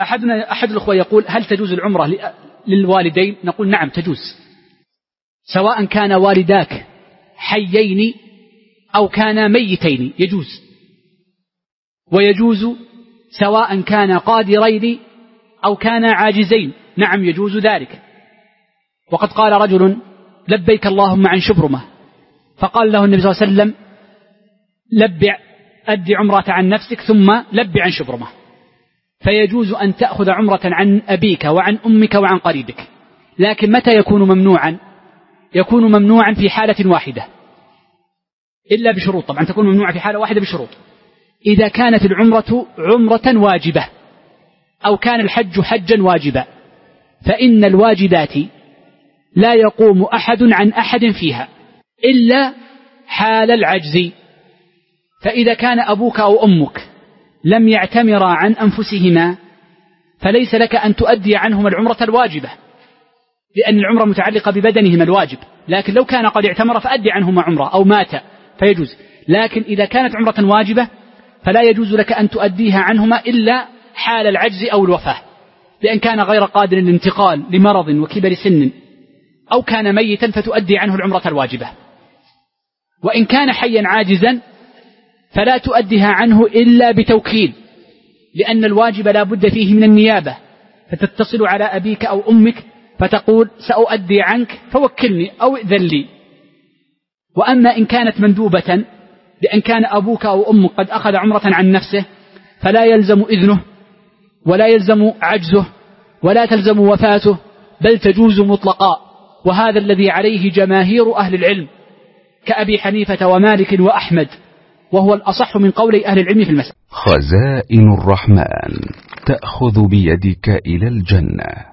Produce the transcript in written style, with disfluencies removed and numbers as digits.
أحد الأخوة يقول هل تجوز العمرة للوالدين؟ نقول نعم تجوز، سواء كان والداك حيين أو كان ميتين يجوز، ويجوز سواء كان قادرين أو كان عاجزين، نعم يجوز ذلك. وقد قال رجل لبيك اللهم عن شبرمة، فقال له النبي صلى الله عليه وسلم لبع أدي عمرة عن نفسك ثم لبع عن شبرمة. فيجوز أن تأخذ عمرة عن أبيك وعن أمك وعن قريبك، لكن متى يكون ممنوعا؟ يكون ممنوعا في حالة واحدة إلا بشروط، طبعا تكون ممنوعة في حالة واحدة بشروط: إذا كانت العمرة عمرة واجبة أو كان الحج حجا واجبا، فإن الواجبات لا يقوم أحد عن أحد فيها إلا حال العجز. فإذا كان أبوك أو أمك لم يعتمرا عن أنفسهما فليس لك أن تؤدي عنهما العمرة الواجبة، لأن العمرة متعلقة ببدنهما الواجب، لكن لو كان قد اعتمر فأدي عنهما عمرة أو مات فيجوز. لكن إذا كانت عمرة واجبة فلا يجوز لك أن تؤديها عنهما إلا حال العجز أو الوفاة، لأن كان غير قادر للانتقال لمرض وكبر سن، أو كان ميتا فتؤدي عنه العمرة الواجبة. وإن كان حيا عاجزا فلا تؤديها عنه إلا بتوكيل، لأن الواجب لا بد فيه من النيابة، فتتصل على أبيك أو أمك فتقول سأؤدي عنك فوكلني أو إذن لي. وأما إن كانت مندوبة، لأن كان أبوك أو أمك قد أخذ عمرة عن نفسه، فلا يلزم إذنه ولا يلزم عجزه ولا تلزم وفاته، بل تجوز مطلقا، وهذا الذي عليه جماهير أهل العلم كأبي حنيفة ومالك وأحمد، وهو الأصح من قول أهل العلم في المسألة. خزائن الرحمن تأخذ بيدك إلى الجنة.